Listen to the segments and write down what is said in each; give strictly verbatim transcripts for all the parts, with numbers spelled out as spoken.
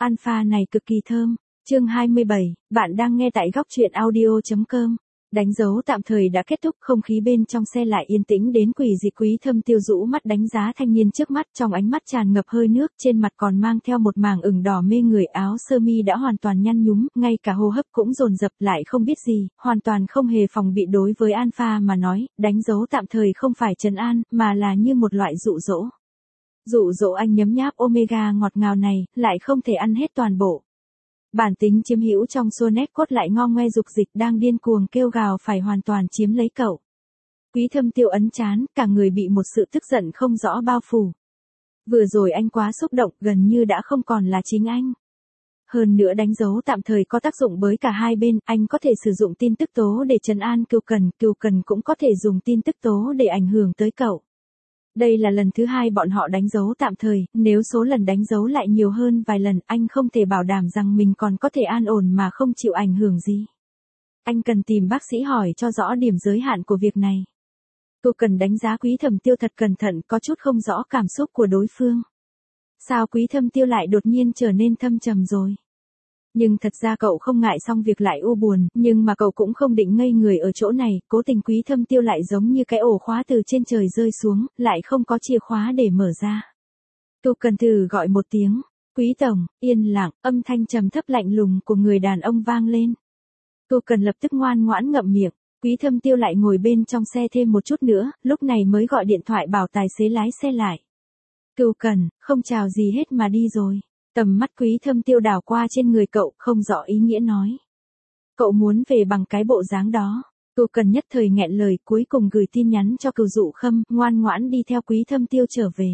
Alpha này cực kỳ thơm. Chương hai mươi bảy, bạn đang nghe tại góc truyện audio chấm com. Đánh dấu tạm thời đã kết thúc, không khí bên trong xe lại yên tĩnh đến quỷ dị. Quý Thâm Tiêu rũ mắt đánh giá thanh niên trước mắt, trong ánh mắt tràn ngập hơi nước, trên mặt còn mang theo một mảng ửng đỏ mê người, áo sơ mi đã hoàn toàn nhăn nhúm, ngay cả hô hấp cũng dồn dập, lại không biết gì, hoàn toàn không hề phòng bị. Đối với Alpha mà nói, đánh dấu tạm thời không phải trấn an, mà là như một loại dụ dỗ. Dụ dỗ anh nhấm nháp omega ngọt ngào này, lại không thể ăn hết toàn bộ. Bản tính chiếm hữu trong xô nét cốt lại ngo ngoe dục dịch, đang điên cuồng kêu gào phải hoàn toàn chiếm lấy cậu. Quý Thâm Tiêu ấn chán, cả người bị một sự tức giận không rõ bao phủ. Vừa rồi anh quá xúc động, gần như đã không còn là chính anh. Hơn nữa đánh dấu tạm thời có tác dụng với cả hai bên, anh có thể sử dụng tin tức tố để trấn an Cừu Cần, Cừu Cần cũng có thể dùng tin tức tố để ảnh hưởng tới cậu. Đây là lần thứ hai bọn họ đánh dấu tạm thời, nếu số lần đánh dấu lại nhiều hơn vài lần, anh không thể bảo đảm rằng mình còn có thể an ổn mà không chịu ảnh hưởng gì. Anh cần tìm bác sĩ hỏi cho rõ điểm giới hạn của việc này. Cừu Cần đánh giá Quý Thâm Tiêu thật cẩn thận, có chút không rõ cảm xúc của đối phương. Sao Quý Thâm Tiêu lại đột nhiên trở nên thâm trầm rồi? Nhưng thật ra cậu không ngại xong việc lại u buồn, nhưng mà cậu cũng không định ngây người ở chỗ này, cố tình Quý Thâm Tiêu lại giống như cái ổ khóa từ trên trời rơi xuống, lại không có chìa khóa để mở ra. Cừu Cần thử gọi một tiếng, Quý Tổng, yên lặng, âm thanh trầm thấp lạnh lùng của người đàn ông vang lên. Cừu Cần lập tức ngoan ngoãn ngậm miệng, Quý Thâm Tiêu lại ngồi bên trong xe thêm một chút nữa, lúc này mới gọi điện thoại bảo tài xế lái xe lại. Cừu Cần, không chào gì hết mà đi rồi. Tầm mắt Quý Thâm Tiêu đảo qua trên người cậu, không rõ ý nghĩa nói. Cậu muốn về bằng cái bộ dáng đó. Cừu Cần nhất thời nghẹn lời, cuối cùng gửi tin nhắn cho Cừu Dụ Khâm, ngoan ngoãn đi theo Quý Thâm Tiêu trở về.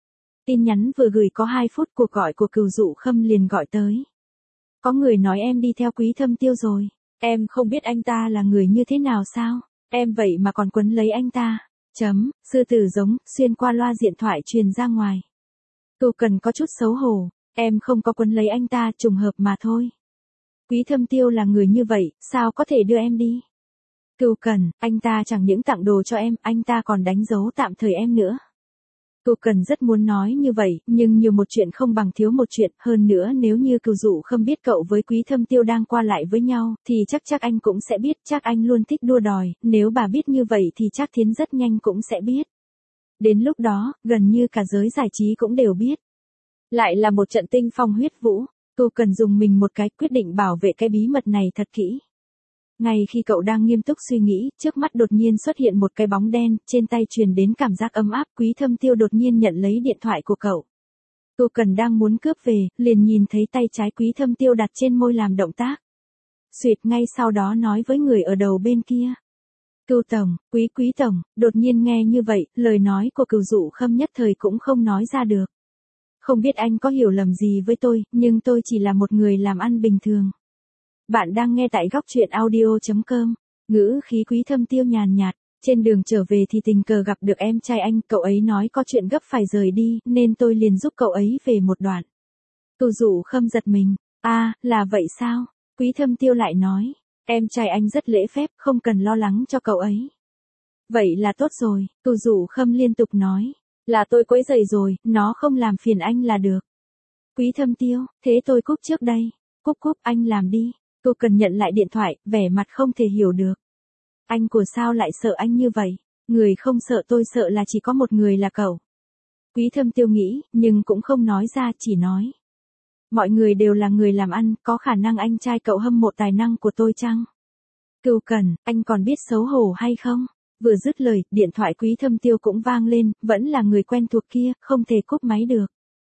Tin nhắn vừa gửi có hai phút, cuộc gọi của Cừu Dụ Khâm liền gọi tới. Có người nói em đi theo Quý Thâm Tiêu rồi. Em không biết anh ta là người như thế nào sao? Em vậy mà còn quấn lấy anh ta. Chấm, sư tử giống, xuyên qua loa điện thoại truyền ra ngoài. Cừu Cần có chút xấu hổ. Em không có quấn lấy anh ta, trùng hợp mà thôi. Quý Thâm Tiêu là người như vậy, sao có thể đưa em đi? Cừu Cần, anh ta chẳng những tặng đồ cho em, anh ta còn đánh dấu tạm thời em nữa. Cừu Cần rất muốn nói như vậy, nhưng nhiều một chuyện không bằng thiếu một chuyện, hơn nữa nếu như Cừu Dụ Khâm biết cậu với Quý Thâm Tiêu đang qua lại với nhau, thì chắc chắc anh cũng sẽ biết, chắc anh luôn thích đua đòi, nếu bà biết như vậy thì chắc Thiến rất nhanh cũng sẽ biết. Đến lúc đó, gần như cả giới giải trí cũng đều biết. Lại là một trận tinh phong huyết vũ, Cừu Cần dùng mình một cái, quyết định bảo vệ cái bí mật này thật kỹ. Ngay khi cậu đang nghiêm túc suy nghĩ, trước mắt đột nhiên xuất hiện một cái bóng đen, trên tay truyền đến cảm giác ấm áp, Quý Thâm Tiêu đột nhiên nhận lấy điện thoại của cậu. Cừu Cần đang muốn cướp về, liền nhìn thấy tay trái Quý Thâm Tiêu đặt trên môi làm động tác. Xuyệt, ngay sau đó nói với người ở đầu bên kia. Cừu Tổng, Quý Quý Tổng, đột nhiên nghe như vậy, lời nói của Cừu Dụ Khâm nhất thời cũng không nói ra được. Không biết anh có hiểu lầm gì với tôi, nhưng tôi chỉ là một người làm ăn bình thường. Bạn đang nghe tại góc truyện audio chấm com. Ngữ khí Quý Thâm Tiêu nhàn nhạt. Trên đường trở về thì tình cờ gặp được em trai anh, cậu ấy nói có chuyện gấp phải rời đi, nên tôi liền giúp cậu ấy về một đoạn. Cừu Dụ Khâm giật mình. À, là vậy sao? Quý Thâm Tiêu lại nói. Em trai anh rất lễ phép, không cần lo lắng cho cậu ấy. Vậy là tốt rồi, Cừu Dụ Khâm liên tục nói. Là tôi quấy rầy rồi, nó không làm phiền anh là được. Quý Thâm Tiêu, thế tôi cúp trước đây. Cúp cúp, anh làm đi. Cừu Cần nhận lại điện thoại, vẻ mặt không thể hiểu được. Anh của sao lại sợ anh như vậy? Người không sợ tôi sợ là chỉ có một người là cậu. Quý Thâm Tiêu nghĩ, nhưng cũng không nói ra, chỉ nói. Mọi người đều là người làm ăn, có khả năng anh trai cậu hâm mộ tài năng của tôi chăng? Cừu Cần, anh còn biết xấu hổ hay không? Vừa dứt lời, điện thoại Quý Thâm Tiêu cũng vang lên, vẫn là người quen thuộc kia, không thể cúp máy được.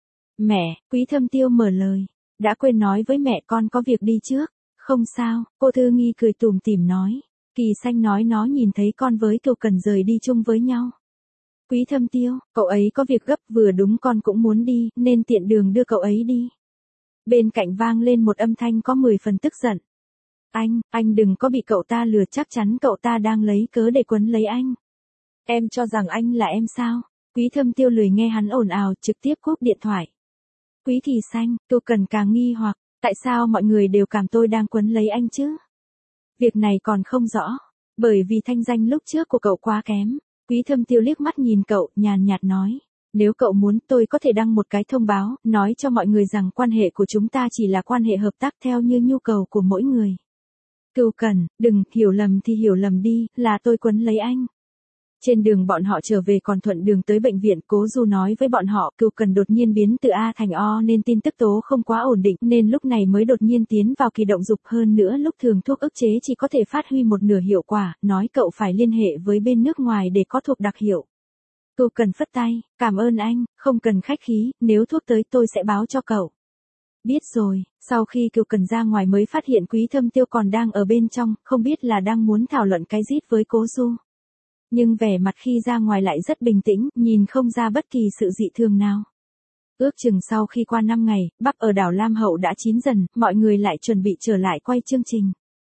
Mẹ, Quý Thâm Tiêu mở lời. Đã quên nói với mẹ con có việc đi trước. Không sao, cô Thư Nghi cười tủm tỉm nói. Kỳ Xanh nói nó nhìn thấy con với Cừu Cần rời đi chung với nhau. Quý Thâm Tiêu, cậu ấy có việc gấp, vừa đúng con cũng muốn đi, nên tiện đường đưa cậu ấy đi. Bên cạnh vang lên một âm thanh có mười phần tức giận. Anh, anh đừng có bị cậu ta lừa, chắc chắn cậu ta đang lấy cớ để quấn lấy anh. Em cho rằng anh là em sao? Quý Thâm Tiêu lười nghe hắn ồn ào, trực tiếp cúp điện thoại. Quý Kỳ Xanh, Cừu Cần càng nghi hoặc, tại sao mọi người đều cảm tôi đang quấn lấy anh chứ? Việc này còn không rõ, bởi vì thanh danh lúc trước của cậu quá kém. Quý Thâm Tiêu liếc mắt nhìn cậu, nhàn nhạt nói, Nếu cậu muốn tôi có thể đăng một cái thông báo, nói cho mọi người rằng quan hệ của chúng ta chỉ là quan hệ hợp tác theo như nhu cầu của mỗi người. Cửu Cẩn, đừng, hiểu lầm thì hiểu lầm đi, là tôi quấn lấy anh. Trên đường bọn họ trở về còn thuận đường tới bệnh viện, Cố Du nói với bọn họ, Cửu Cẩn đột nhiên biến từ A thành O nên tin tức tố không quá ổn định nên lúc này mới đột nhiên tiến vào kỳ động dục, hơn nữa lúc thường thuốc ức chế chỉ có thể phát huy một nửa hiệu quả, nói cậu phải liên hệ với bên nước ngoài để có thuốc đặc hiệu. Cửu Cẩn phất tay, cảm ơn anh, không cần khách khí, nếu thuốc tới tôi sẽ báo cho cậu. Biết rồi, sau khi Cửu Cẩn ra ngoài mới phát hiện Quý Thâm Tiêu còn đang ở bên trong, không biết là đang muốn thảo luận cái rít với Cố Du. Nhưng vẻ mặt khi ra ngoài lại rất bình tĩnh, nhìn không ra bất kỳ sự dị thường nào. Ước chừng sau khi qua năm ngày, bắp ở đảo Lam Hậu đã chín dần, mọi người lại chuẩn bị trở lại quay chương trình.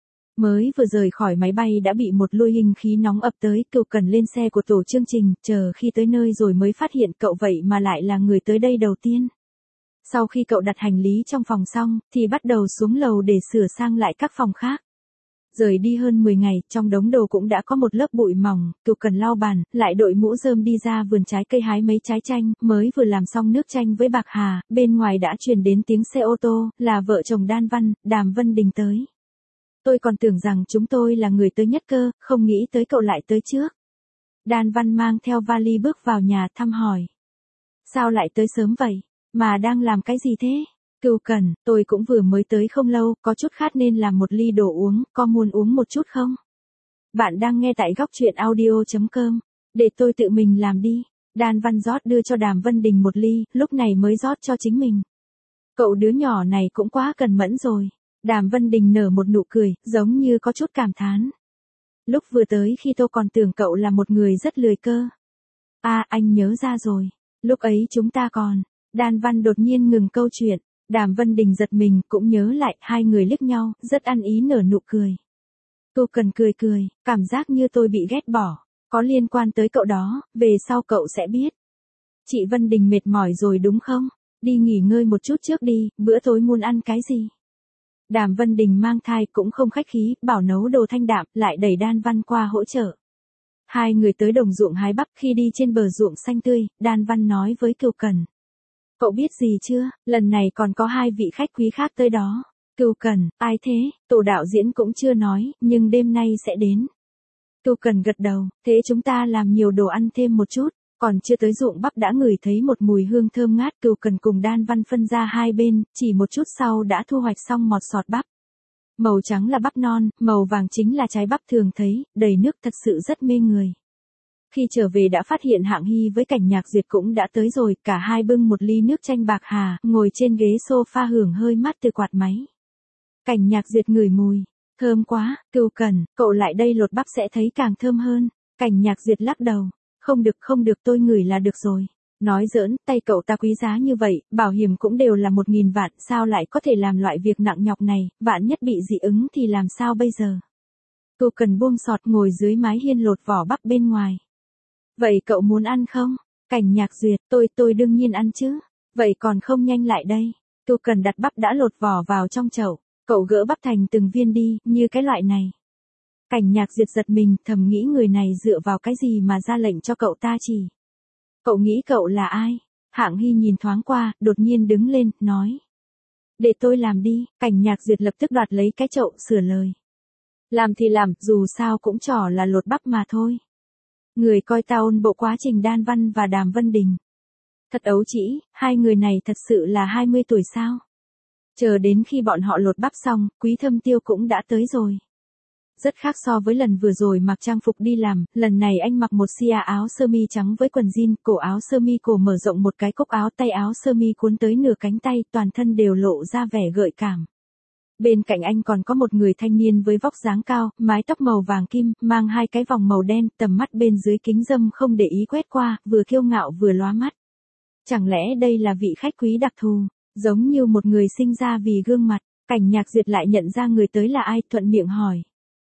Mới vừa rời khỏi máy bay đã bị một lôi hình khí nóng ập tới, Cửu Cẩn lên xe của tổ chương trình, chờ khi tới nơi rồi mới phát hiện cậu vậy mà lại là người tới đây đầu tiên. Sau khi cậu đặt hành lý trong phòng xong, thì bắt đầu xuống lầu để sửa sang lại các phòng khác. Rời đi hơn mười ngày, trong đống đồ cũng đã có một lớp bụi mỏng, Cửu Cẩn lau bàn, lại đội mũ rơm đi ra vườn trái cây hái mấy trái chanh, mới vừa làm xong nước chanh với bạc hà, bên ngoài đã truyền đến tiếng xe ô tô, là vợ chồng Đan Văn, Đàm Vân Đình tới. Tôi còn tưởng rằng chúng tôi là người tới nhất cơ, không nghĩ tới cậu lại tới trước. Đan Văn mang theo vali bước vào nhà thăm hỏi. Sao lại tới sớm vậy? Mà đang làm cái gì thế? Cửu Cẩn, tôi cũng vừa mới tới không lâu, có chút khát nên làm một ly đồ uống, có muốn uống một chút không? Bạn đang nghe tại góc truyện audio chấm com. Để tôi tự mình làm đi. Đan Văn rót đưa cho Đàm Vân Đình một ly, lúc này mới rót cho chính mình. Cậu đứa nhỏ này cũng quá cần mẫn rồi. Đàm Vân Đình nở một nụ cười, giống như có chút cảm thán. Lúc vừa tới khi tôi còn tưởng cậu là một người rất lười cơ. À, anh nhớ ra rồi. Lúc ấy chúng ta còn... Đan Văn đột nhiên ngừng câu chuyện. Đàm Vân Đình giật mình, cũng nhớ lại, hai người liếc nhau, rất ăn ý nở nụ cười. Cửu Cẩn cười cười, cảm giác như tôi bị ghét bỏ. Có liên quan tới cậu đó, về sau cậu sẽ biết. Chị Vân Đình mệt mỏi rồi đúng không? Đi nghỉ ngơi một chút trước đi, bữa tối muốn ăn cái gì? Đàm Vân Đình mang thai cũng không khách khí, bảo nấu đồ thanh đạm, lại đẩy Đan Văn qua hỗ trợ. Hai người tới đồng ruộng hái bắp, khi đi trên bờ ruộng xanh tươi, Đan Văn nói với Cửu Cẩn. Cậu biết gì chưa, lần này còn có hai vị khách quý khác tới đó. Cửu Cẩn, ai thế? Tổ đạo diễn cũng chưa nói, nhưng đêm nay sẽ đến. Cửu Cẩn gật đầu, thế chúng ta làm nhiều đồ ăn thêm một chút. Còn chưa tới ruộng bắp đã ngửi thấy một mùi hương thơm ngát. Cửu Cẩn cùng Đan Văn phân ra hai bên, chỉ một chút sau đã thu hoạch xong một sọt bắp. Màu trắng là bắp non, màu vàng chính là trái bắp thường thấy, đầy nước thật sự rất mê người. Khi trở về đã phát hiện Hạng Hy với Cảnh Nhạc Duyệt cũng đã tới rồi, cả hai bưng một ly nước chanh bạc hà, ngồi trên ghế sofa hưởng hơi mát từ quạt máy. Cảnh Nhạc Duyệt ngửi mùi, thơm quá, Cửu Cẩn, cậu lại đây lột bắp sẽ thấy càng thơm hơn. Cảnh Nhạc Duyệt lắc đầu, không được không được tôi ngửi là được rồi. Nói giỡn, tay cậu ta quý giá như vậy, bảo hiểm cũng đều là một nghìn vạn, sao lại có thể làm loại việc nặng nhọc này, vạn nhất bị dị ứng thì làm sao bây giờ. Cửu Cẩn buông sọt ngồi dưới mái hiên lột vỏ bắp bên ngoài. Vậy cậu muốn ăn không? Cảnh Nhạc Duyệt, tôi tôi đương nhiên ăn chứ. Vậy còn không nhanh lại đây. Cửu Cẩn đặt bắp đã lột vỏ vào trong chậu. Cậu gỡ bắp thành từng viên đi, như cái loại này. Cảnh Nhạc Duyệt giật mình, thầm nghĩ người này dựa vào cái gì mà ra lệnh cho cậu ta chỉ. Cậu nghĩ cậu là ai? Hạng Hy nhìn thoáng qua, đột nhiên đứng lên, nói. Để tôi làm đi. Cảnh Nhạc Duyệt lập tức đoạt lấy cái chậu, sửa lời. Làm thì làm, dù sao cũng trò là lột bắp mà thôi. Người coi ta ôn bộ quá trình Đan Văn và Đàm Vân Đình. Thật ấu trĩ, hai người này thật sự là hai mươi tuổi sao? Chờ đến khi bọn họ lột bắp xong, Quý Thâm Tiêu cũng đã tới rồi. Rất khác so với lần vừa rồi mặc trang phục đi làm, lần này anh mặc một sia áo sơ mi trắng với quần jean, cổ áo sơ mi cổ mở rộng một cái cúc áo, tay áo sơ mi cuốn tới nửa cánh tay, toàn thân đều lộ ra vẻ gợi cảm. Bên cạnh anh còn có một người thanh niên với vóc dáng cao, mái tóc màu vàng kim, mang hai cái vòng màu đen, tầm mắt bên dưới kính râm không để ý quét qua, vừa kiêu ngạo vừa lóa mắt. Chẳng lẽ đây là vị khách quý đặc thù, giống như một người sinh ra vì gương mặt. Cảnh Nhạc Duyệt lại nhận ra người tới là ai, thuận miệng hỏi.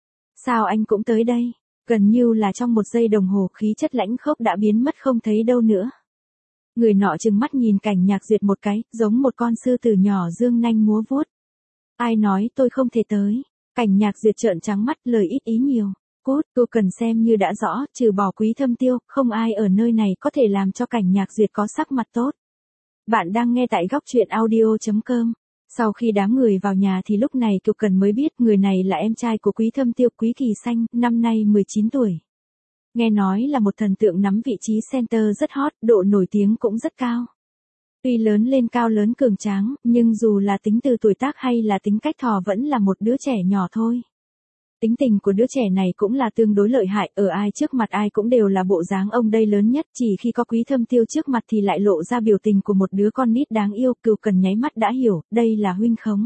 Sao anh cũng tới đây? Gần như là trong một giây đồng hồ, khí chất lãnh khốc đã biến mất không thấy đâu nữa. Người nọ trừng mắt nhìn Cảnh Nhạc Duyệt một cái, giống một con sư tử nhỏ dương nanh múa vuốt. Ai nói tôi không thể tới? Cảnh Nhạc Duyệt trợn trắng mắt, lời ít ý nhiều. Cút, cô cần xem như đã rõ, trừ bỏ Quý Thâm Tiêu, không ai ở nơi này có thể làm cho Cảnh Nhạc Duyệt có sắc mặt tốt. Bạn đang nghe tại góc truyện audio.com. Sau khi đám người vào nhà thì lúc này Kiều Cần mới biết người này là em trai của Quý Thâm Tiêu, Quý Kỳ Xanh, năm nay mười chín tuổi. Nghe nói là một thần tượng nắm vị trí center rất hot, độ nổi tiếng cũng rất cao. Tuy lớn lên cao lớn cường tráng, nhưng dù là tính từ tuổi tác hay là tính cách thò vẫn là một đứa trẻ nhỏ thôi. Tính tình của đứa trẻ này cũng là tương đối lợi hại, ở ai trước mặt ai cũng đều là bộ dáng ông đây lớn nhất, chỉ khi có Quý Thâm Tiêu trước mặt thì lại lộ ra biểu tình của một đứa con nít đáng yêu. Cừu Cần nháy mắt đã hiểu, đây là huynh khống.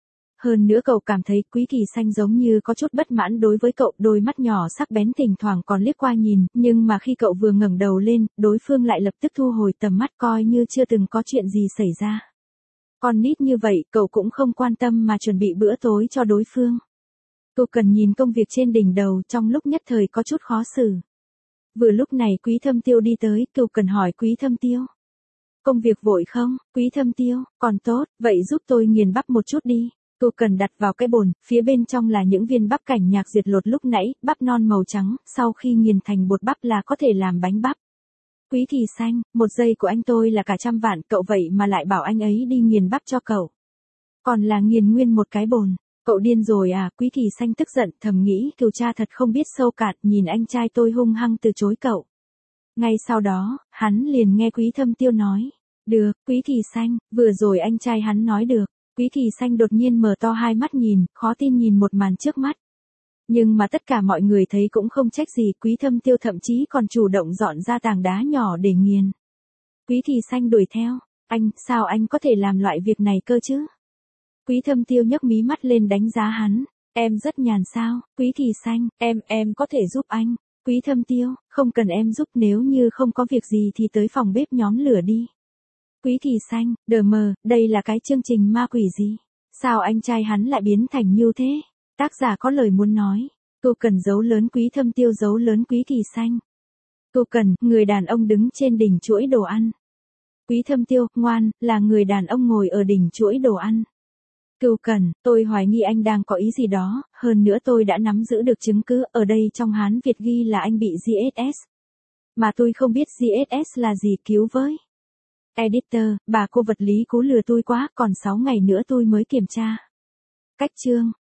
Hơn nữa cậu cảm thấy Quý Kỳ Xanh giống như có chút bất mãn đối với cậu, đôi mắt nhỏ sắc bén thỉnh thoảng còn liếc qua nhìn, nhưng mà khi cậu vừa ngẩng đầu lên, đối phương lại lập tức thu hồi tầm mắt coi như chưa từng có chuyện gì xảy ra. Con nít như vậy, cậu cũng không quan tâm mà chuẩn bị bữa tối cho đối phương. Cậu cần nhìn công việc trên đỉnh đầu trong lúc nhất thời có chút khó xử. Vừa lúc này Quý Thâm Tiêu đi tới, Cậu cần hỏi Quý Thâm Tiêu. Công việc vội không? Quý Thâm Tiêu, còn tốt, vậy giúp tôi nghiền bắp một chút đi. Cậu cần đặt vào cái bồn, phía bên trong là những viên bắp Cảnh Nhạc Duyệt lột lúc nãy, bắp non màu trắng, sau khi nghiền thành bột bắp là có thể làm bánh bắp. Quý Kỳ Xanh, một giây của anh tôi là cả trăm vạn, cậu vậy mà lại bảo anh ấy đi nghiền bắp cho cậu. Còn là nghiền nguyên một cái bồn. Cậu điên rồi à? Quý Kỳ Xanh tức giận, thầm nghĩ Kiều cha thật không biết sâu cạn, nhìn anh trai tôi hung hăng từ chối cậu. Ngay sau đó, hắn liền nghe Quý Thâm Tiêu nói. Được, Quý Kỳ Xanh, vừa rồi anh trai hắn nói được. Quý Kỳ Xanh đột nhiên mở to hai mắt nhìn, khó tin nhìn một màn trước mắt. Nhưng mà tất cả mọi người thấy cũng không trách gì, Quý Thâm Tiêu thậm chí còn chủ động dọn ra tảng đá nhỏ để nghiền. Quý Kỳ Xanh đuổi theo, anh, sao anh có thể làm loại việc này cơ chứ? Quý Thâm Tiêu nhấc mí mắt lên đánh giá hắn, em rất nhàn sao? Quý Kỳ Xanh, em, em có thể giúp anh. Quý Thâm Tiêu, không cần em giúp, nếu như không có việc gì thì tới phòng bếp nhóm lửa đi. Quý Kỳ Xanh, đờ mờ, đây là cái chương trình ma quỷ gì? Sao anh trai hắn lại biến thành như thế? Tác giả có lời muốn nói. Cô cần dấu lớn Quý Thâm Tiêu, dấu lớn Quý Kỳ Xanh. Cô cần, người đàn ông đứng trên đỉnh chuỗi đồ ăn. Quý Thâm Tiêu, ngoan, là người đàn ông ngồi ở đỉnh chuỗi đồ ăn. Cừu Cần, tôi hoài nghi anh đang có ý gì đó, hơn nữa tôi đã nắm giữ được chứng cứ, ở đây trong Hán Việt ghi là anh bị giê ét ét. Mà tôi không biết giê ét ét là gì, cứu với. Editor, bà cô vật lý cú lừa tôi quá, còn sáu ngày nữa tôi mới kiểm tra. Cách chương.